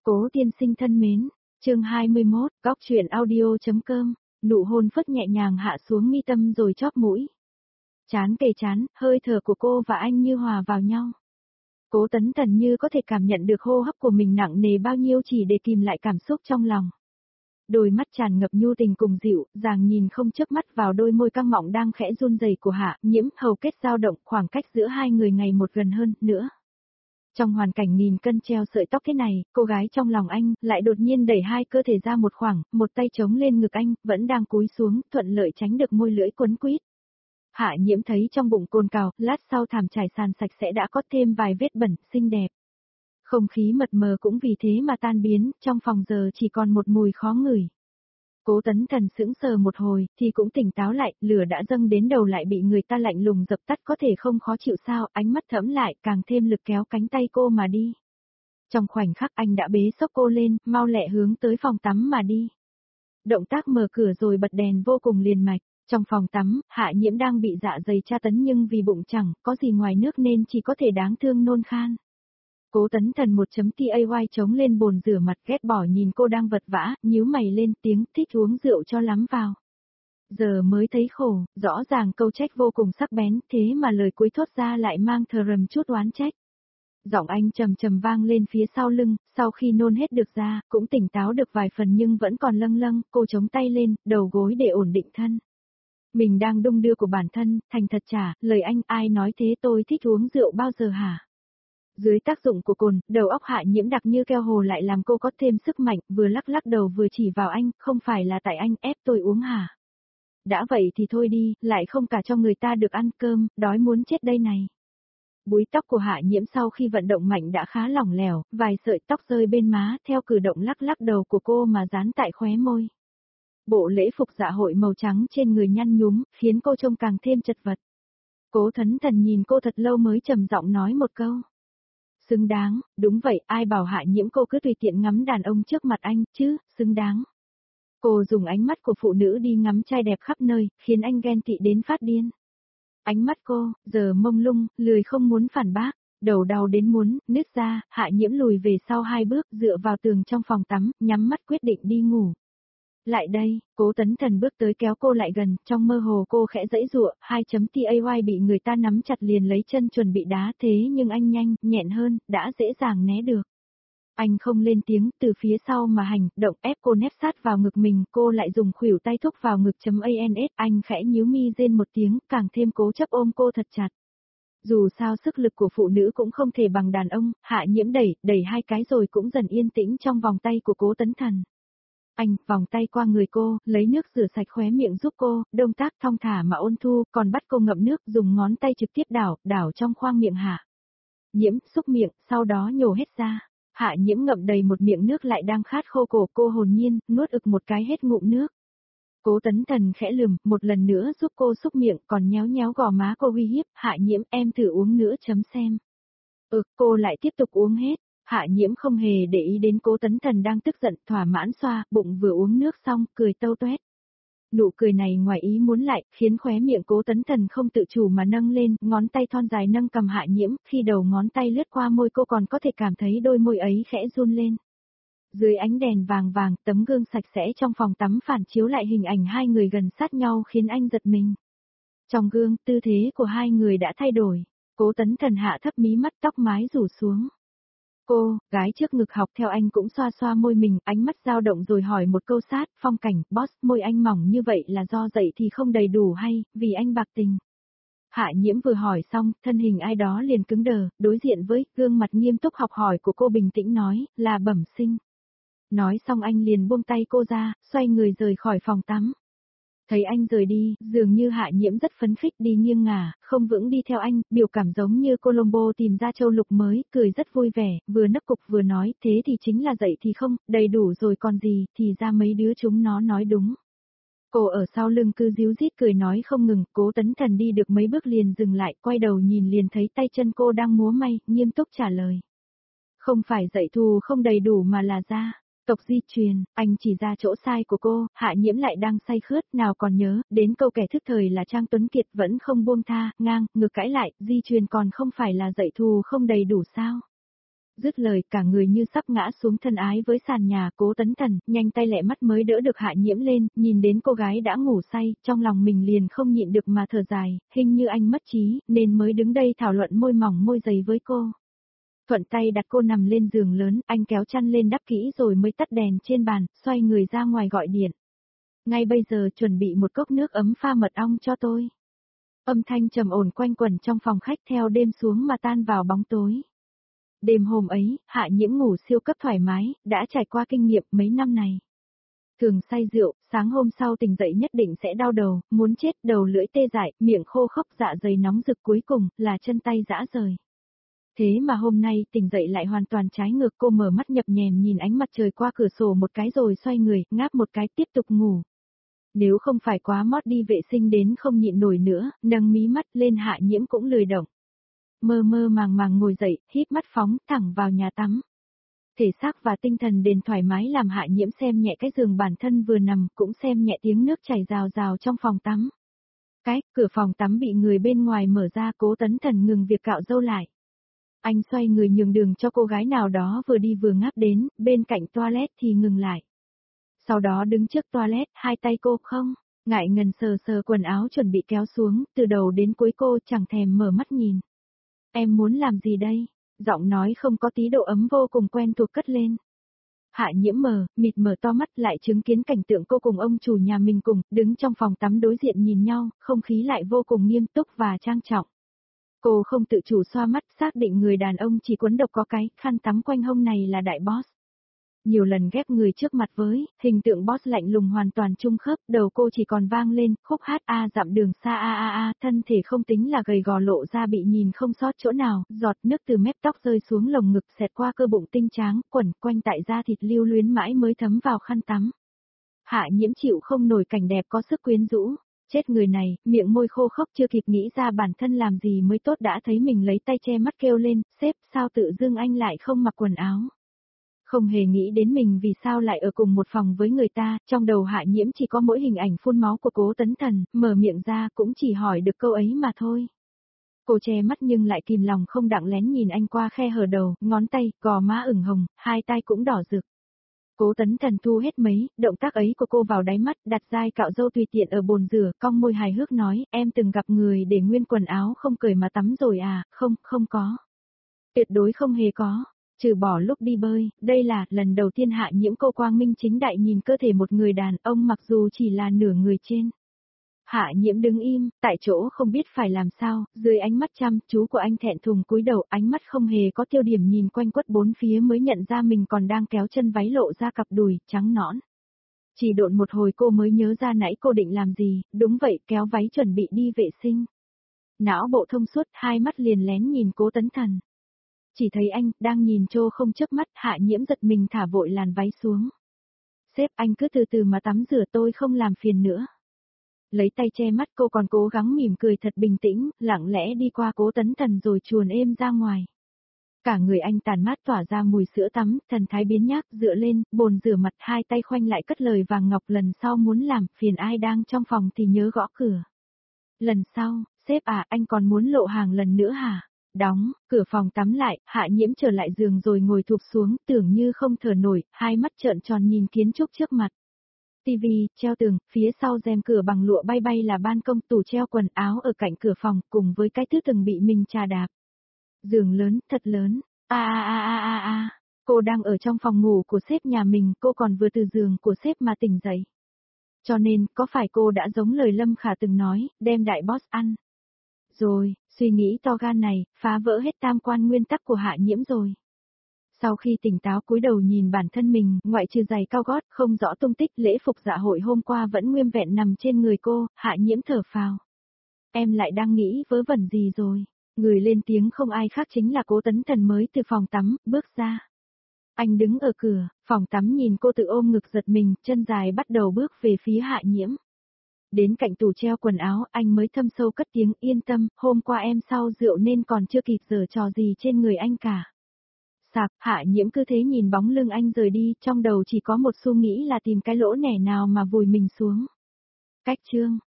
Cố tiên sinh thân mến, chương 21, góc truyện audio.com, nụ hôn phất nhẹ nhàng hạ xuống mi tâm rồi chóp mũi. Chán kề chán, hơi thở của cô và anh như hòa vào nhau. Cố Tấn Thần như có thể cảm nhận được hô hấp của mình nặng nề bao nhiêu chỉ để kìm lại cảm xúc trong lòng. Đôi mắt tràn ngập nhu tình cùng dịu, dàng nhìn không chớp mắt vào đôi môi căng mọng đang khẽ run rẩy của Hạ Nhiễm, hầu kết dao động, khoảng cách giữa hai người ngày một gần hơn nữa. Trong hoàn cảnh nghìn cân treo sợi tóc thế này, cô gái trong lòng anh lại đột nhiên đẩy hai cơ thể ra một khoảng, một tay chống lên ngực anh, vẫn đang cúi xuống, thuận lợi tránh được môi lưỡi quấn quýt. Hạ Nhiễm thấy trong bụng cồn cào, lát sau thảm trải sàn sạch sẽ đã có thêm vài vết bẩn, xinh đẹp. Không khí mật mờ cũng vì thế mà tan biến, trong phòng giờ chỉ còn một mùi khó ngửi. Cố Tấn Thần sững sờ một hồi, thì cũng tỉnh táo lại, lửa đã dâng đến đầu lại bị người ta lạnh lùng dập tắt, có thể không khó chịu sao, ánh mắt thẫm lại, càng thêm lực kéo cánh tay cô mà đi. Trong khoảnh khắc anh đã bế xốc cô lên, mau lẹ hướng tới phòng tắm mà đi. Động tác mở cửa rồi bật đèn vô cùng liền mạch. Trong phòng tắm, Hạ Nhiễm đang bị dạ dày tra tấn nhưng vì bụng chẳng có gì ngoài nước nên chỉ có thể đáng thương nôn khan. Cố Tấn Thần 1.tay chống lên bồn rửa mặt, ghét bỏ nhìn cô đang vật vã, nhíu mày lên tiếng, thích uống rượu cho lắm vào. Giờ mới thấy khổ, rõ ràng câu trách vô cùng sắc bén, thế mà lời cuối thốt ra lại mang thờ rầm chút oán trách. Giọng anh trầm trầm vang lên phía sau lưng, sau khi nôn hết được ra, cũng tỉnh táo được vài phần nhưng vẫn còn lâng lâng, cô chống tay lên, đầu gối để ổn định thân. Mình đang đung đưa của bản thân, thành thật trả, lời anh, ai nói thế, tôi thích uống rượu bao giờ hả? Dưới tác dụng của cồn, đầu óc Hạ Nhiễm đặc như keo hồ lại làm cô có thêm sức mạnh, vừa lắc lắc đầu vừa chỉ vào anh, không phải là tại anh ép tôi uống hả? Đã vậy thì thôi đi, lại không cả cho người ta được ăn cơm, đói muốn chết đây này. Búi tóc của Hạ Nhiễm sau khi vận động mạnh đã khá lỏng lẻo, vài sợi tóc rơi bên má, theo cử động lắc lắc đầu của cô mà dán tại khóe môi. Bộ lễ phục dạ hội màu trắng trên người nhăn nhúm, khiến cô trông càng thêm chật vật. Cố Tấn Thần nhìn cô thật lâu mới trầm giọng nói một câu. Xứng đáng, đúng vậy, ai bảo Hạ Nhiễm cô cứ tùy tiện ngắm đàn ông trước mặt anh, chứ, xứng đáng. Cô dùng ánh mắt của phụ nữ đi ngắm trai đẹp khắp nơi, khiến anh ghen tị đến phát điên. Ánh mắt cô, giờ mông lung, lười không muốn phản bác, đầu đau đến muốn, nứt ra, Hạ Nhiễm lùi về sau 2 bước, dựa vào tường trong phòng tắm, nhắm mắt quyết định đi ngủ. Lại đây, Cố Tấn Thần bước tới kéo cô lại gần, trong mơ hồ cô khẽ giãy giụa, 2.tay bị người ta nắm chặt liền lấy chân chuẩn bị đá thế nhưng anh nhanh, nhẹn hơn, đã dễ dàng né được. Anh không lên tiếng, từ phía sau mà hành, động ép cô nép sát vào ngực mình, cô lại dùng khuỷu tay thúc vào ngực.ans, anh khẽ nhíu mi rên một tiếng, càng thêm cố chấp ôm cô thật chặt. Dù sao sức lực của phụ nữ cũng không thể bằng đàn ông, Hạ Nhiễm đẩy 2 cái rồi cũng dần yên tĩnh trong vòng tay của Cố Tấn Thần. Anh vòng tay qua người cô, lấy nước rửa sạch khóe miệng giúp cô, động tác thong thả mà ôn thu, còn bắt cô ngậm nước, dùng ngón tay trực tiếp đảo trong khoang miệng Hạ Nhiễm, xúc miệng, sau đó nhổ hết ra. Hạ Nhiễm ngậm đầy một miệng nước lại đang khát khô cổ, cô hồn nhiên, nuốt ực một cái hết ngụm nước. Cố Tấn Thần khẽ lườm, một lần nữa giúp cô xúc miệng, còn nhéo nhéo gò má cô uy hiếp, Hạ Nhiễm, em thử uống nữa chấm xem. Cô lại tiếp tục uống hết. Hạ Nhiễm không hề để ý đến Cố Tấn Thần đang tức giận, thỏa mãn xoa, bụng vừa uống nước xong, cười tâu tuét. Nụ cười này ngoài ý muốn lại, khiến khóe miệng Cố Tấn Thần không tự chủ mà nâng lên, ngón tay thon dài nâng cầm Hạ Nhiễm, khi đầu ngón tay lướt qua môi cô còn có thể cảm thấy đôi môi ấy khẽ run lên. Dưới ánh đèn vàng vàng, tấm gương sạch sẽ trong phòng tắm phản chiếu lại hình ảnh hai người gần sát nhau khiến anh giật mình. Trong gương, tư thế của hai người đã thay đổi. Cố Tấn Thần hạ thấp mí mắt, tóc mái rủ xuống. Cô, gái trước ngực học theo anh cũng xoa xoa môi mình, ánh mắt dao động rồi hỏi một câu sát, phong cảnh, boss, môi anh mỏng như vậy là do dậy thì không đầy đủ hay, vì anh bạc tình. Hạ Nhiễm vừa hỏi xong, thân hình ai đó liền cứng đờ, đối diện với, gương mặt nghiêm túc học hỏi của cô bình tĩnh nói, là bẩm sinh. Nói xong anh liền buông tay cô ra, xoay người rời khỏi phòng tắm. Thấy anh rời đi, dường như Hạ Nhiễm rất phấn khích đi nghiêng ngả, không vững đi theo anh, biểu cảm giống như Colombo tìm ra châu lục mới, cười rất vui vẻ, vừa nấc cục vừa nói, thế thì chính là dậy thì không, đầy đủ rồi còn gì, thì ra mấy đứa chúng nó nói đúng. Cô ở sau lưng cứ díu dít cười nói không ngừng, Cố Tấn Thần đi được mấy bước liền dừng lại, quay đầu nhìn liền thấy tay chân cô đang múa may, nghiêm túc trả lời. Không phải dậy thù không đầy đủ mà là da. Tộc di truyền, anh chỉ ra chỗ sai của cô, Hạ Nhiễm lại đang say khướt, nào còn nhớ, đến câu kẻ thức thời là Trang Tuấn Kiệt vẫn không buông tha, ngược cãi lại, di truyền còn không phải là dạy thù không đầy đủ sao. Dứt lời cả người như sắp ngã xuống thân ái với sàn nhà. Cố Tấn Thần nhanh tay lẹ mắt mới đỡ được Hạ Nhiễm lên, nhìn đến cô gái đã ngủ say, trong lòng mình liền không nhịn được mà thở dài, hình như anh mất trí, nên mới đứng đây thảo luận môi mỏng môi dày với cô. Thuận tay đặt cô nằm lên giường lớn, anh kéo chăn lên đắp kỹ rồi mới tắt đèn trên bàn, xoay người ra ngoài gọi điện. Ngay bây giờ chuẩn bị một cốc nước ấm pha mật ong cho tôi. Âm thanh trầm ổn quanh quẩn trong phòng khách theo đêm xuống mà tan vào bóng tối. Đêm hôm ấy, Hạ Nhiễm ngủ siêu cấp thoải mái, đã trải qua kinh nghiệm mấy năm này. Thường say rượu, sáng hôm sau tỉnh dậy nhất định sẽ đau đầu, muốn chết, đầu lưỡi tê dại, miệng khô khốc, dạ dày nóng rực, cuối cùng là chân tay rã rời. Thế mà hôm nay tỉnh dậy lại hoàn toàn trái ngược, cô mở mắt nhập nhèm nhìn ánh mặt trời qua cửa sổ một cái rồi xoay người, ngáp một cái tiếp tục ngủ. Nếu không phải quá mót đi vệ sinh đến không nhịn nổi nữa, nâng mí mắt lên Hạ Nhiễm cũng lười động. Mơ mơ màng màng ngồi dậy, híp mắt phóng thẳng vào nhà tắm. Thể xác và tinh thần đền thoải mái làm Hạ Nhiễm xem nhẹ cái giường bản thân vừa nằm, cũng xem nhẹ tiếng nước chảy rào rào trong phòng tắm. Cửa phòng tắm bị người bên ngoài mở ra. Cố Tấn Thần ngừng việc cạo râu lại. Anh xoay người nhường đường cho cô gái nào đó vừa đi vừa ngáp đến, bên cạnh toilet thì ngừng lại. Sau đó đứng trước toilet, hai tay cô không, ngại ngần sờ sờ quần áo chuẩn bị kéo xuống, từ đầu đến cuối cô chẳng thèm mở mắt nhìn. Em muốn làm gì đây? Giọng nói không có tí độ ấm vô cùng quen thuộc cất lên. Hạ Nhiễm mịt mở to mắt lại chứng kiến cảnh tượng cô cùng ông chủ nhà mình cùng, đứng trong phòng tắm đối diện nhìn nhau, không khí lại vô cùng nghiêm túc và trang trọng. Cô không tự chủ xoa mắt, xác định người đàn ông chỉ quấn độc có cái khăn tắm quanh hông này là đại boss. Nhiều lần ghép người trước mặt với, hình tượng boss lạnh lùng hoàn toàn chung khớp, đầu cô chỉ còn vang lên, khúc hát a dặm đường xa a, thân thể không tính là gầy gò lộ ra bị nhìn không sót chỗ nào, giọt nước từ mép tóc rơi xuống lồng ngực xẹt qua cơ bụng tinh tráng, quẩn quanh tại da thịt lưu luyến mãi mới thấm vào khăn tắm. Hạ Nhiễm chịu không nổi cảnh đẹp có sức quyến rũ. Chết người này, miệng môi khô khốc chưa kịp nghĩ ra bản thân làm gì mới tốt đã thấy mình lấy tay che mắt kêu lên, sếp sao tự dưng anh lại không mặc quần áo. Không hề nghĩ đến mình vì sao lại ở cùng một phòng với người ta, trong đầu Hạ Nhiễm chỉ có mỗi hình ảnh phun máu của Cố Tấn Thần, mở miệng ra cũng chỉ hỏi được câu ấy mà thôi. Cô che mắt nhưng lại kìm lòng không đặng lén nhìn anh qua khe hở đầu, ngón tay, gò má ửng hồng, hai tay cũng đỏ rực. Cố Tấn Thần thu hết mấy, động tác ấy của cô vào đáy mắt, đặt dai cạo râu tùy tiện ở bồn rửa, cong môi hài hước nói, em từng gặp người để nguyên quần áo không cởi mà tắm rồi à, không có. Tuyệt đối không hề có, trừ bỏ lúc đi bơi, đây là lần đầu tiên Hạ Nhiễm cô quang minh chính đại nhìn cơ thể một người đàn ông mặc dù chỉ là nửa người trên. Hạ Nhiễm đứng im, tại chỗ không biết phải làm sao, dưới ánh mắt chăm chú của anh thẹn thùng cúi đầu, ánh mắt không hề có tiêu điểm nhìn quanh quất bốn phía mới nhận ra mình còn đang kéo chân váy lộ ra cặp đùi, trắng nõn. Chỉ độn một hồi cô mới nhớ ra nãy cô định làm gì, đúng vậy, kéo váy chuẩn bị đi vệ sinh. Não bộ thông suốt, hai mắt liền lén nhìn Cố Tấn Thần. Chỉ thấy anh, đang nhìn trô không chớp mắt, Hạ Nhiễm giật mình thả vội làn váy xuống. Sếp anh cứ từ từ mà tắm rửa tôi không làm phiền nữa. Lấy tay che mắt cô còn cố gắng mỉm cười thật bình tĩnh, lặng lẽ đi qua Cố Tấn Thần rồi chuồn êm ra ngoài. Cả người anh tàn mát tỏa ra mùi sữa tắm, thần thái biến nhác, dựa lên, bồn rửa mặt hai tay khoanh lại cất lời vàng ngọc lần sau muốn làm, phiền ai đang trong phòng thì nhớ gõ cửa. Lần sau, sếp à, anh còn muốn lộ hàng lần nữa hả? Đóng, cửa phòng tắm lại, Hạ Nhiễm trở lại giường rồi ngồi thụp xuống, tưởng như không thở nổi, hai mắt trợn tròn nhìn kiến trúc trước mặt. Tivi, treo tường, phía sau rèm cửa bằng lụa bay bay là ban công, tủ treo quần áo ở cạnh cửa phòng, cùng với cái thứ từng bị mình chà đạp. Giường lớn, thật lớn, cô đang ở trong phòng ngủ của sếp nhà mình, cô còn vừa từ giường của sếp mà tỉnh dậy. Cho nên, có phải cô đã giống lời Lâm Khả từng nói, đem đại boss ăn? Rồi, suy nghĩ to gan này, phá vỡ hết tam quan nguyên tắc của Hạ Nhiễm rồi. Sau khi tỉnh táo cúi đầu nhìn bản thân mình, ngoại trừ giày cao gót, không rõ tung tích, lễ phục dạ hội hôm qua vẫn nguyên vẹn nằm trên người cô, Hạ Nhiễm thở phào. Em lại đang nghĩ vớ vẩn gì rồi? Người lên tiếng không ai khác chính là Cố Tấn Thần mới từ phòng tắm, bước ra. Anh đứng ở cửa, phòng tắm nhìn cô tự ôm ngực giật mình, chân dài bắt đầu bước về phía Hạ Nhiễm. Đến cạnh tủ treo quần áo, anh mới thâm sâu cất tiếng, yên tâm, hôm qua em sau rượu nên còn chưa kịp giở trò gì trên người anh cả. Sạc, Hạ Nhiễm cứ thế nhìn bóng lưng anh rời đi, trong đầu chỉ có một suy nghĩ là tìm cái lỗ nẻ nào mà vùi mình xuống. Cách chương